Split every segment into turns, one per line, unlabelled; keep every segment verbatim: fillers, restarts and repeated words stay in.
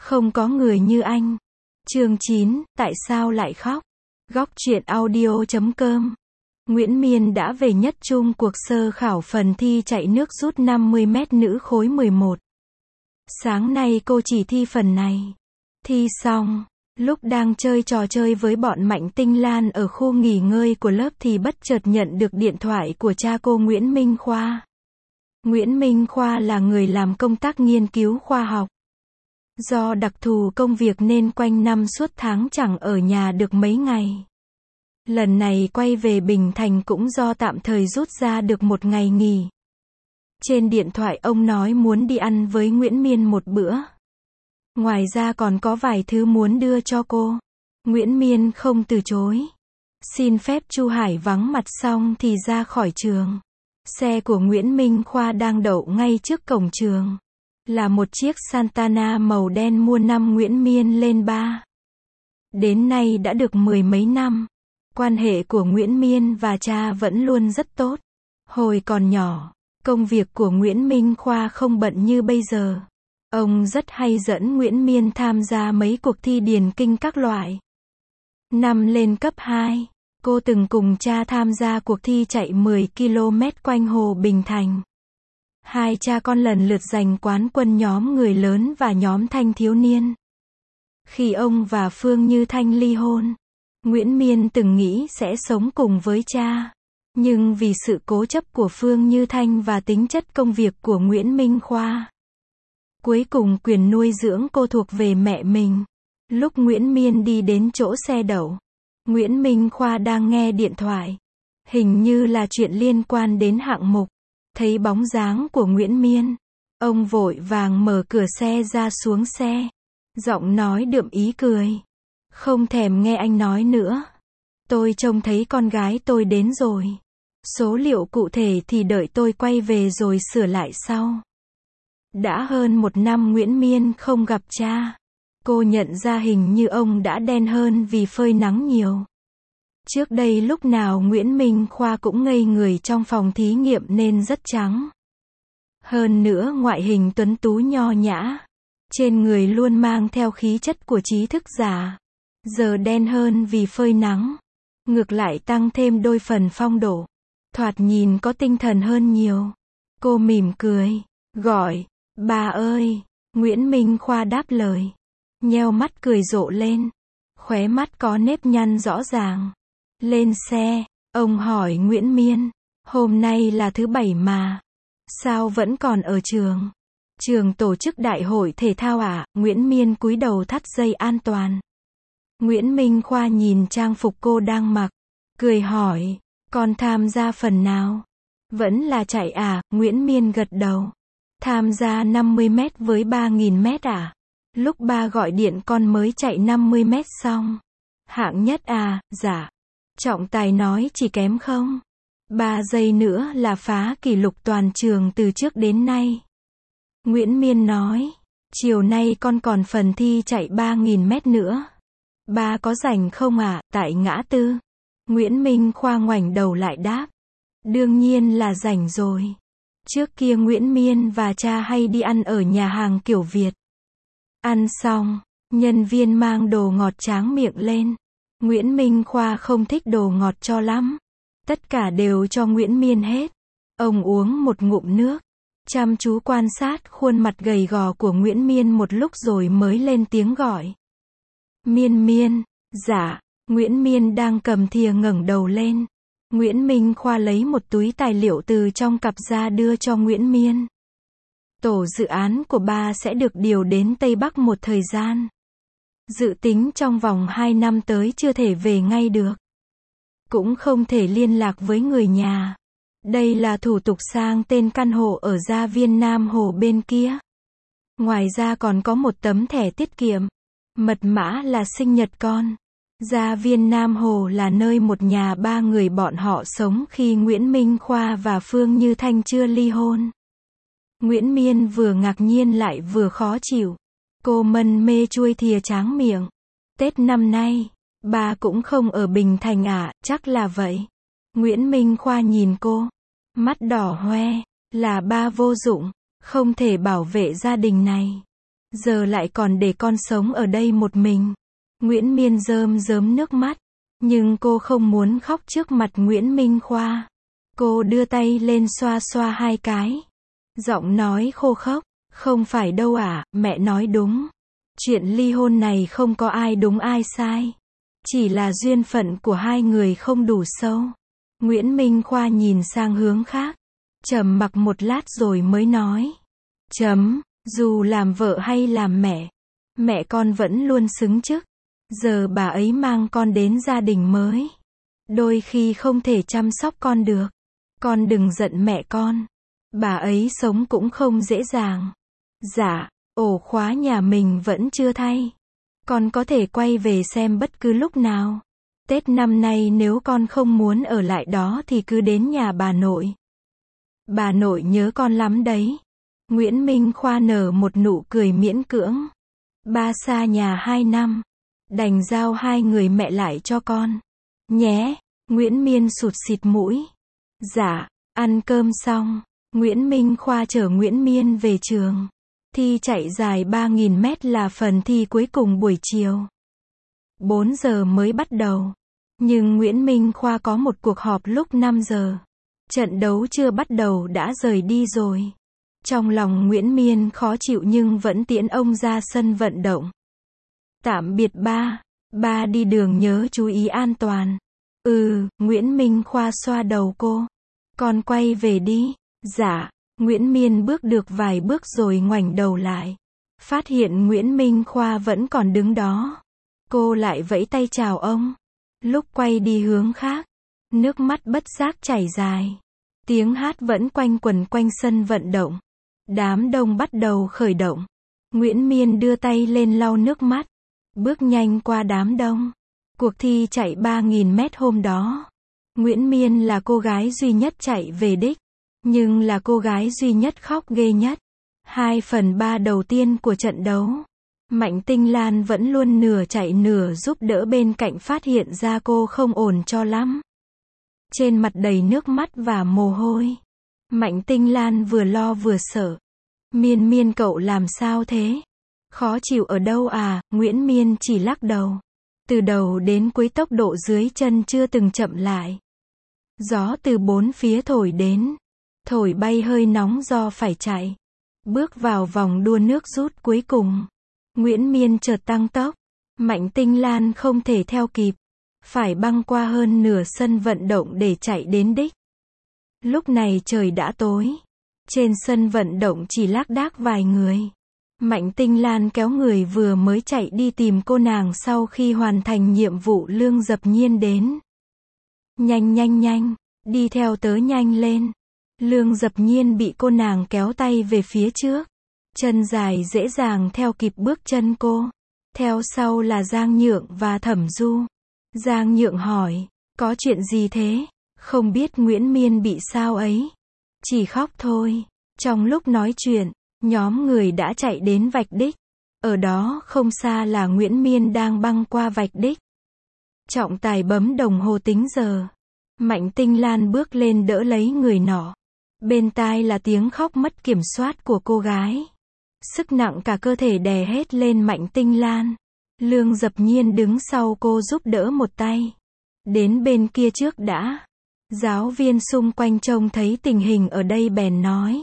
Không có người như anh. Chương chín, tại sao lại khóc? Góc truyện audio chấm com. Nguyễn Miên đã về nhất trung cuộc sơ khảo phần thi chạy nước rút năm mươi mét nữ khối mười một. Sáng nay cô chỉ thi phần này. Thi xong, lúc đang chơi trò chơi với bọn Mạnh Tinh Lan ở khu nghỉ ngơi của lớp thì bất chợt nhận được điện thoại của cha cô Nguyễn Minh Khoa. Nguyễn Minh Khoa là người làm công tác nghiên cứu khoa học. Do đặc thù công việc nên quanh năm suốt tháng chẳng ở nhà được mấy ngày. Lần này quay về Bình Thành cũng do tạm thời rút ra được một ngày nghỉ. Trên điện thoại ông nói muốn đi ăn với Nguyễn Miên một bữa. Ngoài ra còn có vài thứ muốn đưa cho cô. Nguyễn Miên không từ chối. Xin phép Chu Hải vắng mặt xong thì ra khỏi trường. Xe của Nguyễn Minh Khoa đang đậu ngay trước cổng trường. Là một chiếc Santana màu đen mua năm Nguyễn Miên lên ba. Đến nay đã được mười mấy năm. Quan hệ của Nguyễn Miên và cha vẫn luôn rất tốt. Hồi còn nhỏ, công việc của Nguyễn Minh Khoa không bận như bây giờ. Ông rất hay dẫn Nguyễn Miên tham gia mấy cuộc thi điền kinh các loại. Năm lên cấp hai, cô từng cùng cha tham gia cuộc thi chạy mười ki lô mét quanh hồ Bình Thành. Hai cha con lần lượt giành quán quân nhóm người lớn và nhóm thanh thiếu niên. Khi ông và Phương Như Thanh ly hôn, Nguyễn Miên từng nghĩ sẽ sống cùng với cha. Nhưng vì sự cố chấp của Phương Như Thanh và tính chất công việc của Nguyễn Minh Khoa, cuối cùng quyền nuôi dưỡng cô thuộc về mẹ mình. Lúc Nguyễn Miên đi đến chỗ xe đậu, Nguyễn Minh Khoa đang nghe điện thoại. Hình như là chuyện liên quan đến hạng mục. Thấy bóng dáng của Nguyễn Miên, ông vội vàng mở cửa xe ra xuống xe. Giọng nói đượm ý cười. Không thèm nghe anh nói nữa. Tôi trông thấy con gái tôi đến rồi. Số liệu cụ thể thì đợi tôi quay về rồi sửa lại sau. Đã hơn một năm Nguyễn Miên không gặp cha. Cô nhận ra hình như ông đã đen hơn vì phơi nắng nhiều. Trước đây lúc nào Nguyễn Minh Khoa cũng ngây người trong phòng thí nghiệm nên rất trắng. Hơn nữa ngoại hình tuấn tú nho nhã. Trên người luôn mang theo khí chất của trí thức giả. Giờ đen hơn vì phơi nắng. Ngược lại tăng thêm đôi phần phong độ. Thoạt nhìn có tinh thần hơn nhiều. Cô mỉm cười, gọi, bà ơi. Nguyễn Minh Khoa đáp lời. Nheo mắt cười rộ lên. Khóe mắt có nếp nhăn rõ ràng. Lên xe, ông hỏi Nguyễn Miên, hôm nay là thứ bảy mà, sao vẫn còn ở trường? Trường tổ chức đại hội thể thao à? Nguyễn Miên cúi đầu thắt dây an toàn. Nguyễn Minh Khoa nhìn trang phục cô đang mặc, cười hỏi, con tham gia phần nào? Vẫn là chạy à? Nguyễn Miên gật đầu. Tham gia năm mươi mét với ba nghìn mét à? Lúc ba gọi điện con mới chạy năm mươi mét xong. Hạng nhất à? Dạ. Trọng tài nói chỉ kém không? ba giây nữa là phá kỷ lục toàn trường từ trước đến nay. Nguyễn Miên nói, chiều nay con còn phần thi chạy ba nghìn mét nữa. Ba có rảnh không ạ? À? Tại ngã tư. Nguyễn Minh Khoa ngoảnh đầu lại đáp. Đương nhiên là rảnh rồi. Trước kia Nguyễn Miên và cha hay đi ăn ở nhà hàng kiểu Việt. Ăn xong, nhân viên mang đồ ngọt tráng miệng lên. Nguyễn Minh Khoa không thích đồ ngọt cho lắm. Tất cả đều cho Nguyễn Miên hết. Ông uống một ngụm nước. Chăm chú quan sát khuôn mặt gầy gò của Nguyễn Miên một lúc rồi mới lên tiếng gọi. Miên Miên, dạ. Nguyễn Miên đang cầm thìa ngẩng đầu lên. Nguyễn Minh Khoa lấy một túi tài liệu từ trong cặp ra đưa cho Nguyễn Miên. Tổ dự án của ba sẽ được điều đến Tây Bắc một thời gian. Dự tính trong vòng hai năm tới chưa thể về ngay được. Cũng không thể liên lạc với người nhà. Đây là thủ tục sang tên căn hộ ở gia viên Nam Hồ bên kia. Ngoài ra còn có một tấm thẻ tiết kiệm. Mật mã là sinh nhật con. Gia viên Nam Hồ là nơi một nhà ba người bọn họ sống khi Nguyễn Minh Khoa và Phương Như Thanh chưa ly hôn. Nguyễn Miên vừa ngạc nhiên lại vừa khó chịu. Cô mân mê chuôi thìa tráng miệng. Tết năm nay, ba cũng không ở Bình Thành à? Chắc là vậy. Nguyễn Minh Khoa nhìn cô. Mắt đỏ hoe. Là ba vô dụng. Không thể bảo vệ gia đình này. Giờ lại còn để con sống ở đây một mình. Nguyễn Miên rơm rớm nước mắt. Nhưng cô không muốn khóc trước mặt Nguyễn Minh Khoa. Cô đưa tay lên xoa xoa hai cái. Giọng nói khô khốc. Không phải đâu ạ, mẹ nói đúng. Chuyện ly hôn này không có ai đúng ai sai. Chỉ là duyên phận của hai người không đủ sâu. Nguyễn Minh Khoa nhìn sang hướng khác. Trầm mặc một lát rồi mới nói. Chấm, dù làm vợ hay làm mẹ, mẹ con vẫn luôn xứng chức. Giờ bà ấy mang con đến gia đình mới. Đôi khi không thể chăm sóc con được. Con đừng giận mẹ con. Bà ấy sống cũng không dễ dàng. Dạ, ổ khóa nhà mình vẫn chưa thay. Con có thể quay về xem bất cứ lúc nào. Tết năm nay nếu con không muốn ở lại đó thì cứ đến nhà bà nội. Bà nội nhớ con lắm đấy. Nguyễn Minh Khoa nở một nụ cười miễn cưỡng. Ba xa nhà hai năm. Đành giao hai người mẹ lại cho con. Nhé, Nguyễn Miên sụt xịt mũi. Dạ, ăn cơm xong. Nguyễn Minh Khoa chở Nguyễn Miên về trường. Thi chạy dài ba nghìn mét là phần thi cuối cùng buổi chiều. bốn giờ mới bắt đầu. Nhưng Nguyễn Minh Khoa có một cuộc họp lúc năm giờ. Trận đấu chưa bắt đầu đã rời đi rồi. Trong lòng Nguyễn Miên khó chịu nhưng vẫn tiễn ông ra sân vận động. Tạm biệt ba. Ba đi đường nhớ chú ý an toàn. Ừ, Nguyễn Minh Khoa xoa đầu cô. Con quay về đi. Dạ. Nguyễn Miên bước được vài bước rồi ngoảnh đầu lại. Phát hiện Nguyễn Minh Khoa vẫn còn đứng đó. Cô lại vẫy tay chào ông. Lúc quay đi hướng khác, nước mắt bất giác chảy dài. Tiếng hát vẫn quanh quẩn quanh sân vận động. Đám đông bắt đầu khởi động. Nguyễn Miên đưa tay lên lau nước mắt. Bước nhanh qua đám đông. Cuộc thi chạy ba nghìn mét hôm đó. Nguyễn Miên là cô gái duy nhất chạy về đích. Nhưng là cô gái duy nhất khóc ghê nhất. Hai phần ba đầu tiên của trận đấu. Mạnh Tinh Lan vẫn luôn nửa chạy nửa giúp đỡ bên cạnh phát hiện ra cô không ổn cho lắm. Trên mặt đầy nước mắt và mồ hôi. Mạnh Tinh Lan vừa lo vừa sợ. Miên Miên cậu làm sao thế? Khó chịu ở đâu à? Nguyễn Miên chỉ lắc đầu. Từ đầu đến cuối tốc độ dưới chân chưa từng chậm lại. Gió từ bốn phía thổi đến. Thổi bay hơi nóng do phải chạy. Bước vào vòng đua nước rút cuối cùng. Nguyễn Miên chợt tăng tốc. Mạnh Tinh Lan không thể theo kịp. Phải băng qua hơn nửa sân vận động để chạy đến đích. Lúc này trời đã tối. Trên sân vận động chỉ lác đác vài người. Mạnh Tinh Lan kéo người vừa mới chạy đi tìm cô nàng sau khi hoàn thành nhiệm vụ Lương Dập Nhiên đến. Nhanh nhanh nhanh, đi theo tớ nhanh lên. Lương Dập Nhiên bị cô nàng kéo tay về phía trước. Chân dài dễ dàng theo kịp bước chân cô. Theo sau là Giang Nhượng và Thẩm Du. Giang Nhượng hỏi, có chuyện gì thế? Không biết Nguyễn Miên bị sao ấy. Chỉ khóc thôi. Trong lúc nói chuyện, nhóm người đã chạy đến vạch đích. Ở đó không xa là Nguyễn Miên đang băng qua vạch đích. Trọng tài bấm đồng hồ tính giờ. Mạnh Tinh Lan bước lên đỡ lấy người nọ. Bên tai là tiếng khóc mất kiểm soát của cô gái. Sức nặng cả cơ thể đè hết lên Mạnh Tinh Lan. Lương Dập Nhiên đứng sau cô giúp đỡ một tay. Đến bên kia trước đã. Giáo viên xung quanh trông thấy tình hình ở đây bèn nói.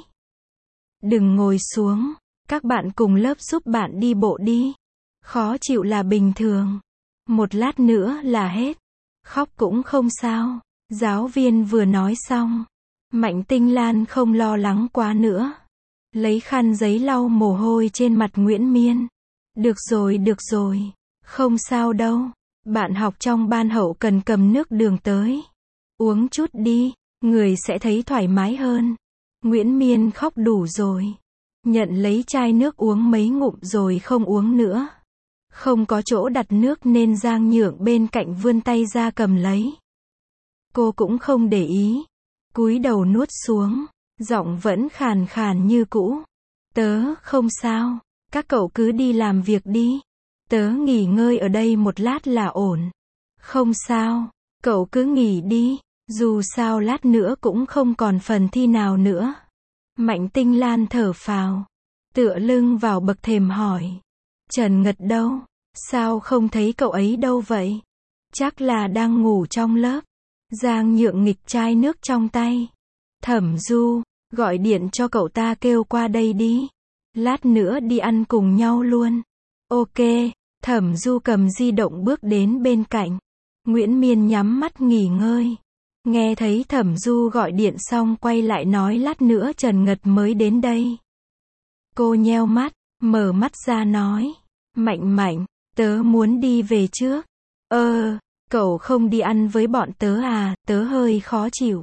Đừng ngồi xuống. Các bạn cùng lớp giúp bạn đi bộ đi. Khó chịu là bình thường. Một lát nữa là hết. Khóc cũng không sao. Giáo viên vừa nói xong. Mạnh Tinh Lan không lo lắng quá nữa. Lấy khăn giấy lau mồ hôi trên mặt Nguyễn Miên. Được rồi, được rồi. Không sao đâu. Bạn học trong ban hậu cần cầm nước đường tới. Uống chút đi, người sẽ thấy thoải mái hơn. Nguyễn Miên khóc đủ rồi. Nhận lấy chai nước uống mấy ngụm rồi không uống nữa. Không có chỗ đặt nước nên Giang Nhượng bên cạnh vươn tay ra cầm lấy. Cô cũng không để ý. Cúi đầu nuốt xuống. Giọng vẫn khàn khàn như cũ. Tớ không sao. Các cậu cứ đi làm việc đi. Tớ nghỉ ngơi ở đây một lát là ổn. Không sao. Cậu cứ nghỉ đi. Dù sao lát nữa cũng không còn phần thi nào nữa. Mạnh Tinh Lan thở phào. tựa lưng vào bậc thềm hỏi. Trần Ngật đâu? Sao không thấy cậu ấy đâu vậy? Chắc là đang ngủ trong lớp. Giang Nhượng nghịch chai nước trong tay. Thẩm Du, gọi điện cho cậu ta kêu qua đây đi. Lát nữa đi ăn cùng nhau luôn. Ok, Thẩm Du cầm di động bước đến bên cạnh. Nguyễn Miên nhắm mắt nghỉ ngơi. Nghe thấy Thẩm Du gọi điện xong quay lại nói lát nữa Trần Ngật mới đến đây. Cô nheo mắt, mở mắt ra nói. Mạnh Mạnh, tớ muốn đi về trước. Ơ, cậu không đi ăn với bọn tớ à, tớ hơi khó chịu.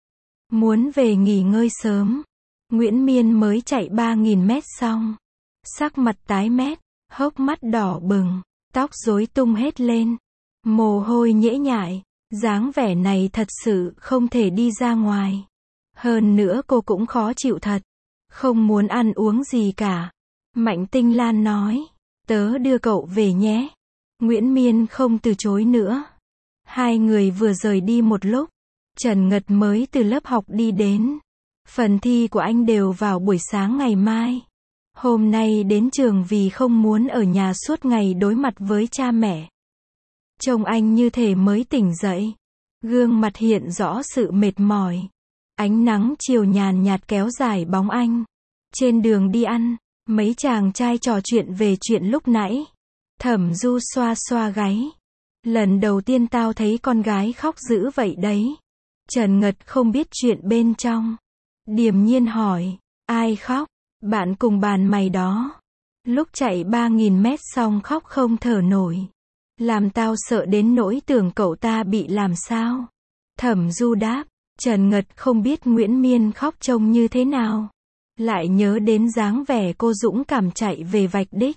Muốn về nghỉ ngơi sớm. Nguyễn Miên mới chạy ba nghìn mét xong. Sắc mặt tái mét, hốc mắt đỏ bừng, tóc rối tung hết lên. Mồ hôi nhễ nhại, dáng vẻ này thật sự không thể đi ra ngoài. Hơn nữa cô cũng khó chịu thật. Không muốn ăn uống gì cả. Mạnh Tinh Lan nói, tớ đưa cậu về nhé. Nguyễn Miên không từ chối nữa. Hai người vừa rời đi một lúc. Trần Ngật mới từ lớp học đi đến. Phần thi của anh đều vào buổi sáng ngày mai. Hôm nay đến trường vì không muốn ở nhà suốt ngày đối mặt với cha mẹ. Trông anh như thể mới tỉnh dậy. Gương mặt hiện rõ sự mệt mỏi. Ánh nắng chiều nhàn nhạt kéo dài bóng anh. Trên đường đi ăn, mấy chàng trai trò chuyện về chuyện lúc nãy. Thẩm Du xoa xoa gáy. Lần đầu tiên tao thấy con gái khóc dữ vậy đấy. Trần Ngật không biết chuyện bên trong. Điềm nhiên hỏi, ai khóc? Bạn cùng bàn mày đó. Lúc chạy ba nghìn mét xong khóc không thở nổi. Làm tao sợ đến nỗi tưởng cậu ta bị làm sao. Thẩm Du đáp. Trần Ngật không biết Nguyễn Miên khóc trông như thế nào. Lại nhớ đến dáng vẻ cô dũng cảm chạy về vạch đích.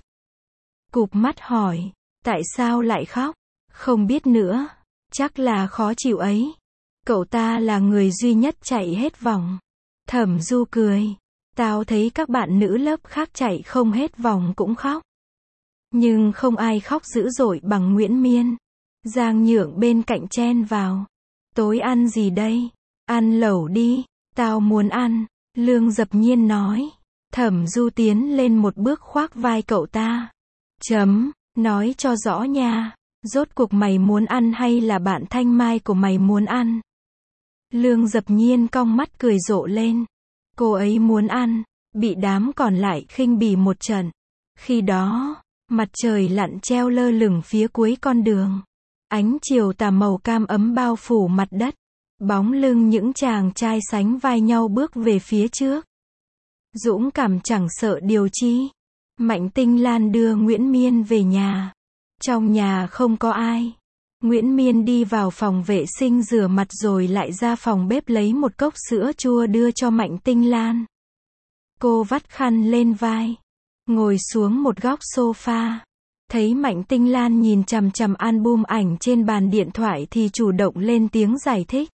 Cụp mắt hỏi, tại sao lại khóc? Không biết nữa, chắc là khó chịu ấy. Cậu ta là người duy nhất chạy hết vòng. Thẩm Du cười, tao thấy các bạn nữ lớp khác chạy không hết vòng cũng khóc. Nhưng không ai khóc dữ dội bằng Nguyễn Miên. Giang Nhượng bên cạnh chen vào. Tối ăn gì đây? Ăn lẩu đi, tao muốn ăn. Lương Dập Nhiên nói. Thẩm Du tiến lên một bước khoác vai cậu ta. Chấm, nói cho rõ nha. Rốt cuộc mày muốn ăn hay là bạn Thanh Mai của mày muốn ăn? Lương Dập Nhiên cong mắt cười rộ lên. Cô ấy muốn ăn, bị đám còn lại khinh bỉ một trận. Khi đó, mặt trời lặn treo lơ lửng phía cuối con đường. Ánh chiều tà màu cam ấm bao phủ mặt đất. Bóng lưng những chàng trai sánh vai nhau bước về phía trước. Dũng cảm chẳng sợ điều chi. Mạnh Tinh Lan đưa Nguyễn Miên về nhà. Trong nhà không có ai. Nguyễn Miên đi vào phòng vệ sinh rửa mặt rồi lại ra phòng bếp lấy một cốc sữa chua đưa cho Mạnh Tinh Lan. Cô vắt khăn lên vai. Ngồi xuống một góc sofa. Thấy Mạnh Tinh Lan nhìn chằm chằm album ảnh trên bàn điện thoại thì chủ động lên tiếng giải thích.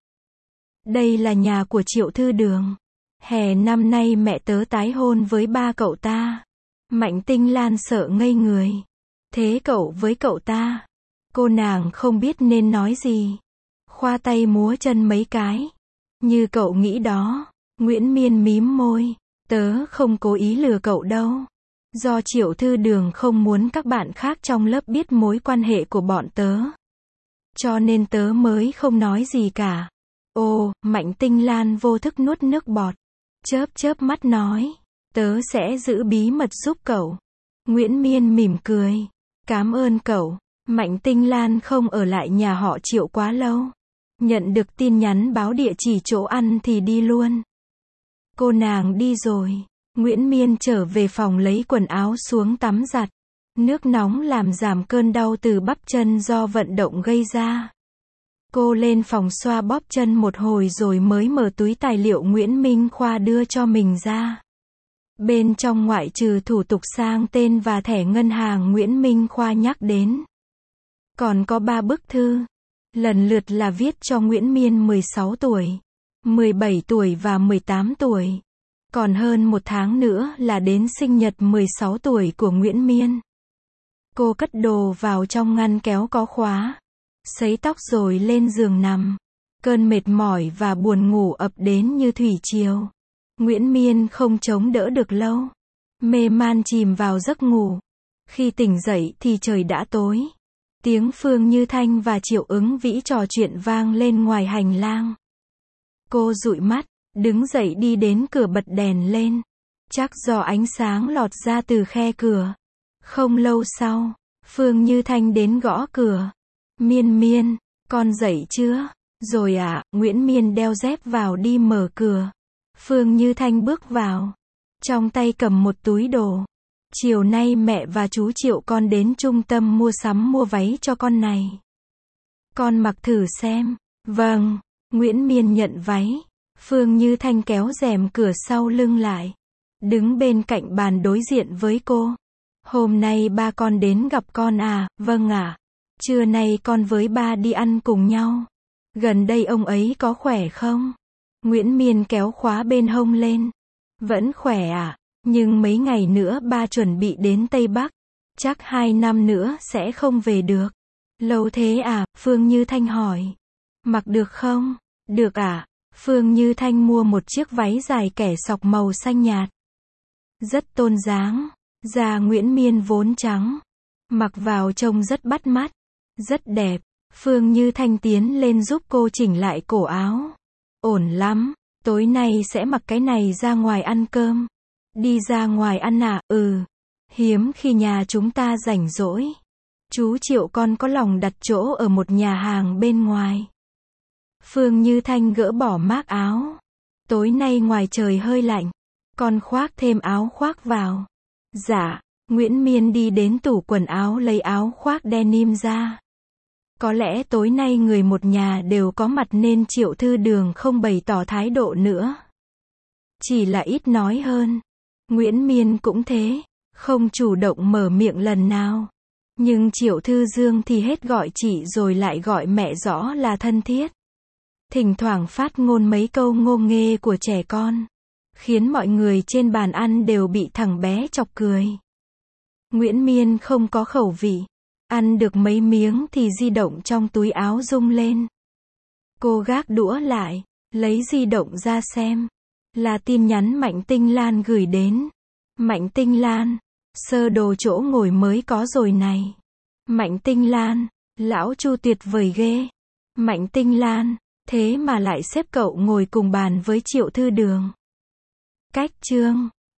Đây là nhà của Triệu Thư Đường. Hè năm nay mẹ tớ tái hôn với ba cậu ta. Mạnh Tinh Lan sợ ngây người. Thế cậu với cậu ta? Cô nàng không biết nên nói gì. Khoa tay múa chân mấy cái. Như cậu nghĩ đó. Nguyễn Miên mím môi. Tớ không cố ý lừa cậu đâu. Do Triệu Thư Đường không muốn các bạn khác trong lớp biết mối quan hệ của bọn tớ. Cho nên tớ mới không nói gì cả. Ồ, Mạnh Tinh Lan vô thức nuốt nước bọt. Chớp chớp mắt nói. Tớ sẽ giữ bí mật giúp cậu. Nguyễn Miên mỉm cười. Cảm ơn cậu. Mạnh Tinh Lan không ở lại nhà họ Triệu quá lâu. Nhận được tin nhắn báo địa chỉ chỗ ăn thì đi luôn. Cô nàng đi rồi. Nguyễn Miên trở về phòng lấy quần áo xuống tắm giặt. Nước nóng làm giảm cơn đau từ bắp chân do vận động gây ra. Cô lên phòng xoa bóp chân một hồi rồi mới mở túi tài liệu Nguyễn Minh Khoa đưa cho mình ra. Bên trong ngoại trừ thủ tục sang tên và thẻ ngân hàng Nguyễn Minh Khoa nhắc đến. Còn có ba bức thư. Lần lượt là viết cho Nguyễn Miên mười sáu tuổi, mười bảy tuổi và mười tám tuổi. Còn hơn một tháng nữa là đến sinh nhật mười sáu tuổi của Nguyễn Miên. Cô cất đồ vào trong ngăn kéo có khóa. Sấy tóc rồi lên giường nằm. Cơn mệt mỏi và buồn ngủ ập đến như thủy triều. Nguyễn Miên không chống đỡ được lâu. Mê man chìm vào giấc ngủ. Khi tỉnh dậy thì trời đã tối. Tiếng Phương Như Thanh và Triệu Ứng Vĩ trò chuyện vang lên ngoài hành lang. Cô dụi mắt, đứng dậy đi đến cửa bật đèn lên. Chắc do ánh sáng lọt ra từ khe cửa. Không lâu sau, Phương Như Thanh đến gõ cửa. Miên Miên, con dậy chưa? Rồi ạ, à, Nguyễn Miên đeo dép vào đi mở cửa. Phương Như Thanh bước vào. Trong tay cầm một túi đồ. Chiều nay mẹ và chú Triệu con đến trung tâm mua sắm mua váy cho con này. Con mặc thử xem. Vâng, Nguyễn Miên nhận váy. Phương Như Thanh kéo rèm cửa sau lưng lại. Đứng bên cạnh bàn đối diện với cô. Hôm nay ba con đến gặp con à? Vâng ạ. À. Trưa nay con với ba đi ăn cùng nhau. Gần đây ông ấy có khỏe không? Nguyễn Miên kéo khóa bên hông lên. Vẫn khỏe ạ. À? Nhưng mấy ngày nữa ba chuẩn bị đến Tây Bắc. Chắc hai năm nữa sẽ không về được. Lâu thế à? Phương Như Thanh hỏi. Mặc được không? Được ạ. À? Phương Như Thanh mua một chiếc váy dài kẻ sọc màu xanh nhạt. Rất tôn dáng. Da Nguyễn Miên vốn trắng. Mặc vào trông rất bắt mắt. Rất đẹp. Phương Như Thanh tiến lên giúp cô chỉnh lại cổ áo. Ổn lắm. Tối nay sẽ mặc cái này ra ngoài ăn cơm. Đi ra ngoài ăn à? Ừ. Hiếm khi nhà chúng ta rảnh rỗi. Chú Triệu con có lòng đặt chỗ ở một nhà hàng bên ngoài. Phương Như Thanh gỡ bỏ mác áo. Tối nay ngoài trời hơi lạnh. Con khoác thêm áo khoác vào. Dạ. Nguyễn Miên đi đến tủ quần áo lấy áo khoác denim ra. Có lẽ tối nay người một nhà đều có mặt nên Triệu Thư Đường không bày tỏ thái độ nữa. Chỉ là ít nói hơn. Nguyễn Miên cũng thế. Không chủ động mở miệng lần nào. Nhưng Triệu Thư Dương thì hết gọi chị rồi lại gọi mẹ rõ là thân thiết. Thỉnh thoảng phát ngôn mấy câu ngô nghê của trẻ con. Khiến mọi người trên bàn ăn đều bị thằng bé chọc cười. Nguyễn Miên không có khẩu vị. Ăn được mấy miếng thì di động trong túi áo rung lên. Cô gác đũa lại, lấy di động ra xem. Là tin nhắn Mạnh Tinh Lan gửi đến. Mạnh Tinh Lan, sơ đồ chỗ ngồi mới có rồi này. Mạnh Tinh Lan, lão Chu tuyệt vời ghê. Mạnh Tinh Lan, thế mà lại xếp cậu ngồi cùng bàn với Triệu Thư Đường. Cách chương